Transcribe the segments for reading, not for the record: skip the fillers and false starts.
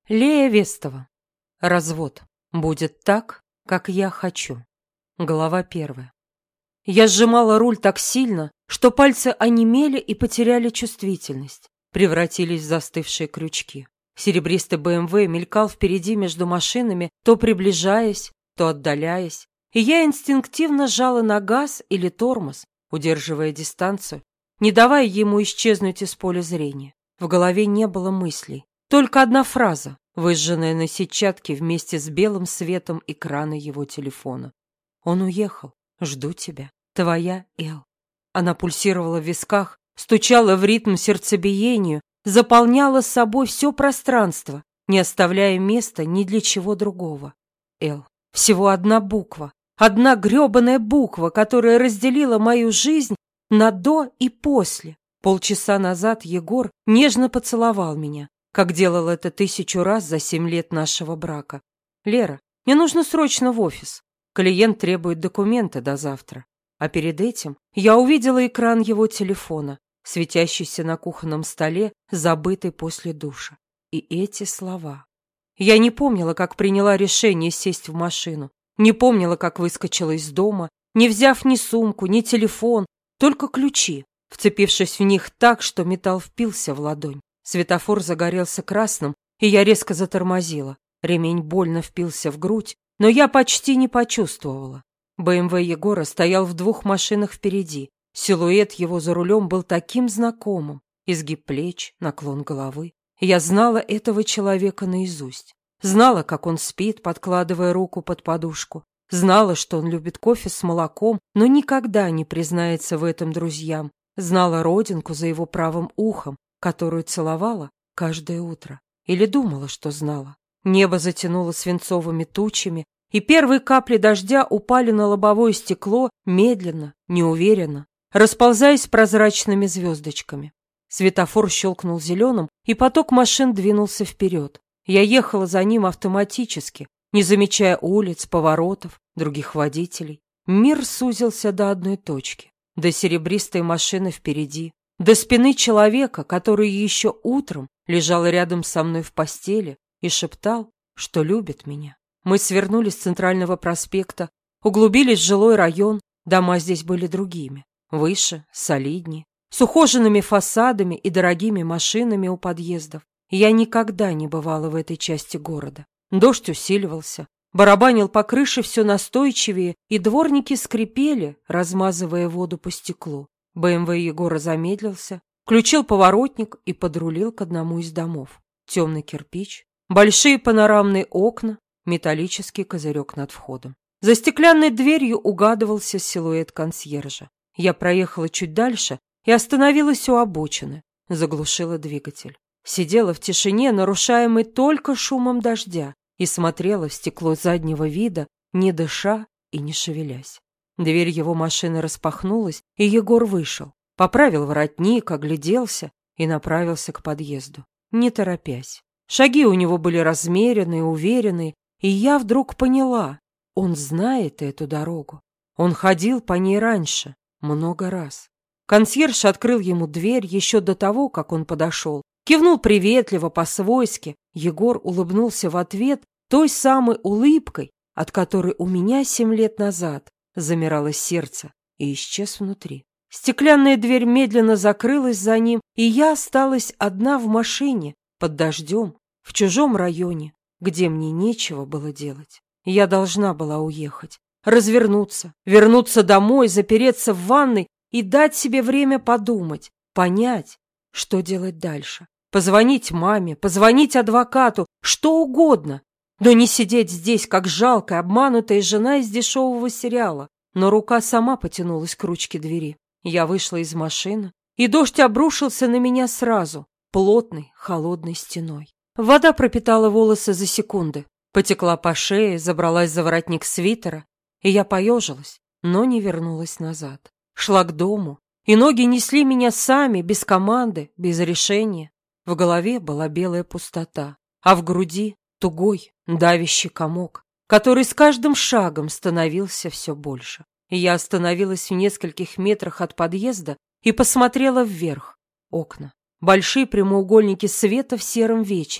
Лея Вестова. Развод. Будет так, как я хочу. Глава 1. Я сжимала руль так сильно, что пальцы онемели и потеряли чувствительность, превратились в застывшие крючки. Серебристый БМВ мелькал впереди между машинами, то приближаясь, то отдаляясь, и я инстинктивно жала на газ или тормоз, удерживая дистанцию, не давая ему исчезнуть из поля зрения. В голове не было мыслей. Только одна фраза, выжженная на сетчатке вместе с белым светом экрана его телефона. Он уехал. Жду тебя. Твоя Эл. Она пульсировала в висках, стучала в ритм сердцебиению, заполняла с собой все пространство, не оставляя места ни для чего другого. Эл. Всего одна буква. Одна гребаная буква, которая разделила мою жизнь на до и после. Полчаса назад Егор нежно поцеловал меня, как делал это 1000 раз за 7 лет нашего брака. «Лера, мне нужно срочно в офис. Клиент требует документы до завтра». А перед этим я увидела экран его телефона, светящийся на кухонном столе, забытый после душа. И эти слова. Я не помнила, как приняла решение сесть в машину, не помнила, как выскочила из дома, не взяв ни сумку, ни телефон, только ключи, вцепившись в них так, что металл впился в ладонь. Светофор загорелся красным, и я резко затормозила. Ремень больно впился в грудь, но я почти не почувствовала. БМВ Егора стоял в 2 машинах впереди. Силуэт его за рулем был таким знакомым. Изгиб плеч, наклон головы. Я знала этого человека наизусть. Знала, как он спит, подкладывая руку под подушку. Знала, что он любит кофе с молоком, но никогда не признается в этом друзьям. Знала родинку за его правым ухом, которую целовала каждое утро. Или думала, что знала. Небо затянуло свинцовыми тучами, и первые капли дождя упали на лобовое стекло медленно, неуверенно, расползаясь прозрачными звездочками. Светофор щелкнул зеленым, и поток машин двинулся вперед. Я ехала за ним автоматически, не замечая улиц, поворотов, других водителей. Мир сузился до одной точки, до серебристой машины впереди, до спины человека, который еще утром лежал рядом со мной в постели и шептал, что любит меня. Мы свернули с центрального проспекта, углубились в жилой район, дома здесь были другими, выше, солиднее, с ухоженными фасадами и дорогими машинами у подъездов. Я никогда не бывала в этой части города. Дождь усиливался, барабанил по крыше все настойчивее, и дворники скрипели, размазывая воду по стеклу. БМВ Егора замедлился, включил поворотник и подрулил к одному из домов. Темный кирпич, большие панорамные окна, металлический козырек над входом. За стеклянной дверью угадывался силуэт консьержа. Я проехала чуть дальше и остановилась у обочины, заглушила двигатель. Сидела в тишине, нарушаемой только шумом дождя, и смотрела в стекло заднего вида, не дыша и не шевелясь. Дверь его машины распахнулась, и Егор вышел. Поправил воротник, огляделся и направился к подъезду, не торопясь. Шаги у него были размеренные, уверенные, и я вдруг поняла, он знает эту дорогу. Он ходил по ней раньше, много раз. Консьерж открыл ему дверь еще до того, как он подошел. Кивнул приветливо, по-свойски. Егор улыбнулся в ответ той самой улыбкой, от которой у меня 7 лет назад замирало сердце, и исчез внутри. Стеклянная дверь медленно закрылась за ним, и я осталась одна в машине, под дождем, в чужом районе, где мне нечего было делать. Я должна была уехать, развернуться, вернуться домой, запереться в ванной и дать себе время подумать, понять, что делать дальше. Позвонить маме, позвонить адвокату, что угодно, но не сидеть здесь, как жалкая, обманутая жена из дешевого сериала. Но рука сама потянулась к ручке двери. Я вышла из машины, и дождь обрушился на меня сразу, плотной, холодной стеной. Вода пропитала волосы за секунды, потекла по шее, забралась за воротник свитера, и я поежилась, но не вернулась назад. Шла к дому, и ноги несли меня сами, без команды, без решения. В голове была белая пустота, а в груди тугой, давящий комок, который с каждым шагом становился все больше. И я остановилась в нескольких метрах от подъезда и посмотрела вверх. Окна. Большие прямоугольники света в сером вечере.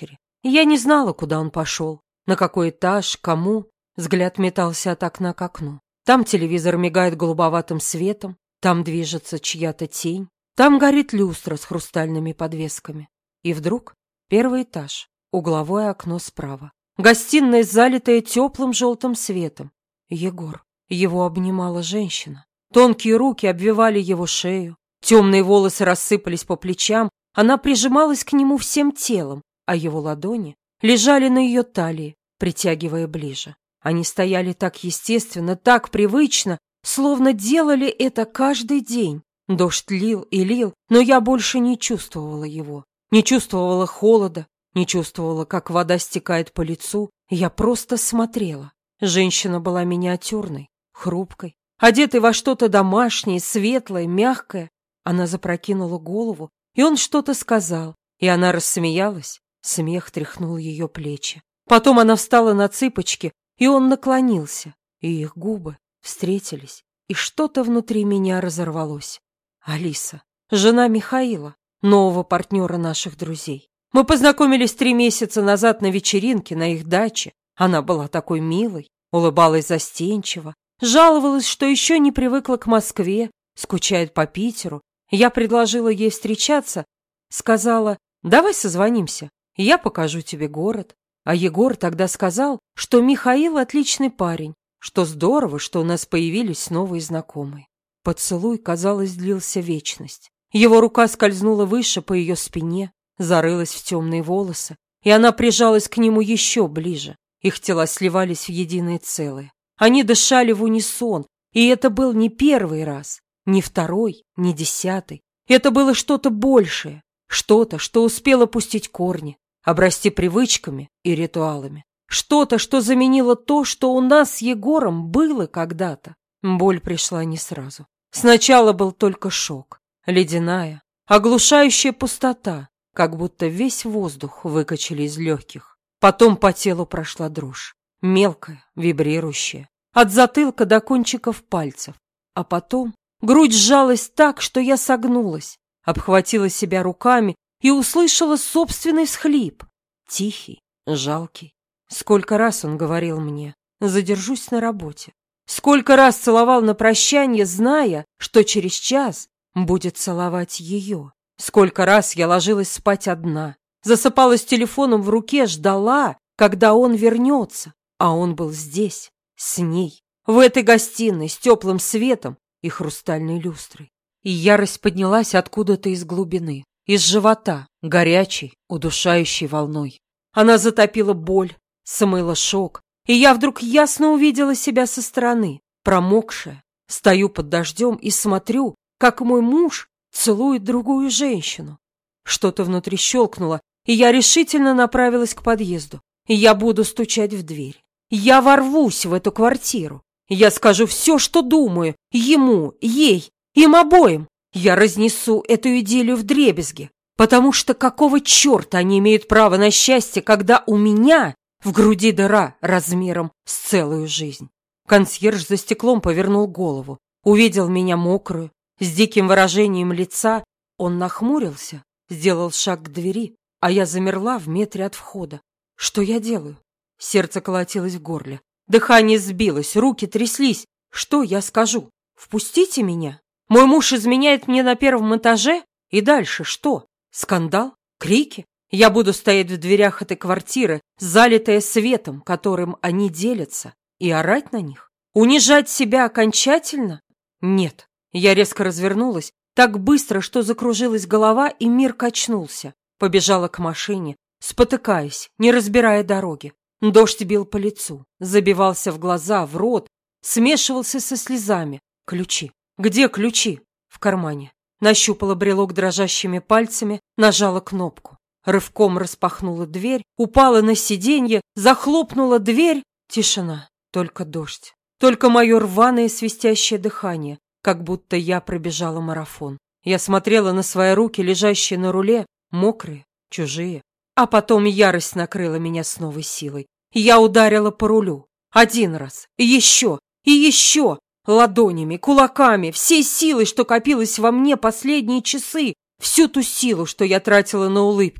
Я не знала, куда он пошел, на какой этаж, кому. Взгляд метался от окна к окну. Там телевизор мигает голубоватым светом, там движется чья-то тень, там горит люстра с хрустальными подвесками. И вдруг первый этаж, угловое окно справа. Гостиная, залитая теплым желтым светом. Егор. Его обнимала женщина. Тонкие руки обвивали его шею, темные волосы рассыпались по плечам, она прижималась к нему всем телом, а его ладони лежали на ее талии, притягивая ближе. Они стояли так естественно, так привычно, словно делали это каждый день. Дождь лил и лил, но я больше не чувствовала его. Не чувствовала холода, не чувствовала, как вода стекает по лицу. Я просто смотрела. Женщина была миниатюрной, хрупкой, одетой во что-то домашнее, светлое, мягкое. Она запрокинула голову, и он что-то сказал, и она рассмеялась. Смех тряхнул ее плечи. Потом она встала на цыпочки, и он наклонился, и их губы встретились, и что-то внутри меня разорвалось. Алиса, жена Михаила, нового партнера наших друзей. Мы познакомились 3 месяца назад на вечеринке на их даче. Она была такой милой, улыбалась застенчиво, жаловалась, что еще не привыкла к Москве, скучает по Питеру. Я предложила ей встречаться, сказала: «Давай созвонимся, я покажу тебе город». А Егор тогда сказал, что Михаил отличный парень, что здорово, что у нас появились новые знакомые. Поцелуй, казалось, длился вечность. Его рука скользнула выше по ее спине, зарылась в темные волосы, и она прижалась к нему еще ближе. Их тела сливались в единое целое. Они дышали в унисон, и это был не первый раз, не второй, не 10. Это было что-то большее, что-то, что успело пустить корни, обрасти привычками и ритуалами. Что-то, что заменило то, что у нас с Егором было когда-то. Боль пришла не сразу. Сначала был только шок, ледяная, оглушающая пустота, как будто весь воздух выкачали из легких. Потом по телу прошла дрожь, мелкая, вибрирующая, от затылка до кончиков пальцев. А потом грудь сжалась так, что я согнулась, обхватила себя руками и услышала собственный всхлип. Тихий, жалкий. Сколько раз он говорил мне: задержусь на работе. Сколько раз целовал на прощание, зная, что через час будет целовать ее. Сколько раз я ложилась спать одна, засыпала с телефоном в руке, ждала, когда он вернется. А он был здесь, с ней, в этой гостиной, с теплым светом и хрустальной люстрой. И ярость поднялась откуда-то из глубины. Из живота, горячей, удушающей волной. Она затопила боль, смыла шок, и я вдруг ясно увидела себя со стороны, промокшая. Стою под дождем и смотрю, как мой муж целует другую женщину. Что-то внутри щелкнуло, и я решительно направилась к подъезду. Я буду стучать в дверь. Я ворвусь в эту квартиру. Я скажу все, что думаю, ему, ей, им обоим. Я разнесу эту идиллию вдребезги, потому что какого черта они имеют право на счастье, когда у меня в груди дыра размером с целую жизнь? Консьерж за стеклом повернул голову, увидел меня мокрую, с диким выражением лица. Он нахмурился, сделал шаг к двери, а я замерла в метре от входа. Что я делаю? Сердце колотилось в горле, дыхание сбилось, руки тряслись. Что я скажу? Впустите меня? Мой муж изменяет мне на 1-м этаже? И дальше что? Скандал? Крики? Я буду стоять в дверях этой квартиры, залитая светом, которым они делятся, и орать на них? Унижать себя окончательно? Нет. Я резко развернулась, так быстро, что закружилась голова, и мир качнулся. Побежала к машине, спотыкаясь, не разбирая дороги. Дождь бил по лицу, забивался в глаза, в рот, смешивался со слезами. Ключи. Где ключи? В кармане. Нащупала брелок дрожащими пальцами, нажала кнопку. Рывком распахнула дверь, упала на сиденье, захлопнула дверь. Тишина. Только дождь. Только мое рваное свистящее дыхание, как будто я пробежала марафон. Я смотрела на свои руки, лежащие на руле, мокрые, чужие. А потом ярость накрыла меня с новой силой. Я ударила по рулю. 1 раз. И еще. И еще. Ладонями, кулаками, всей силой, что копилось во мне последние часы, всю ту силу, что я тратила на улыбки,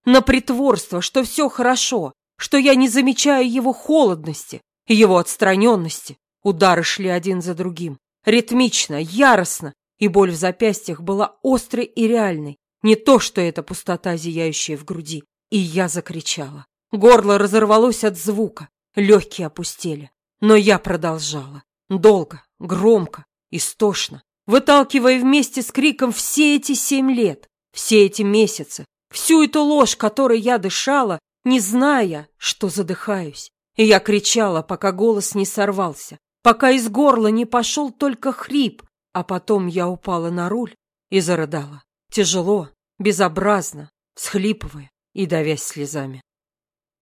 на притворство, что все хорошо, что я не замечаю его холодности, его отстраненности. Удары шли один за другим, ритмично, яростно, и боль в запястьях была острой и реальной, не то, что эта пустота, зияющая в груди. И я закричала. Горло разорвалось от звука, легкие опустели. Но я продолжала. Долго, громко, истошно, выталкивая вместе с криком все эти 7 лет, все эти месяцы, всю эту ложь, которой я дышала, не зная, что задыхаюсь. И я кричала, пока голос не сорвался, пока из горла не пошел только хрип, а потом я упала на руль и зарыдала. Тяжело, безобразно, всхлипывая и давясь слезами.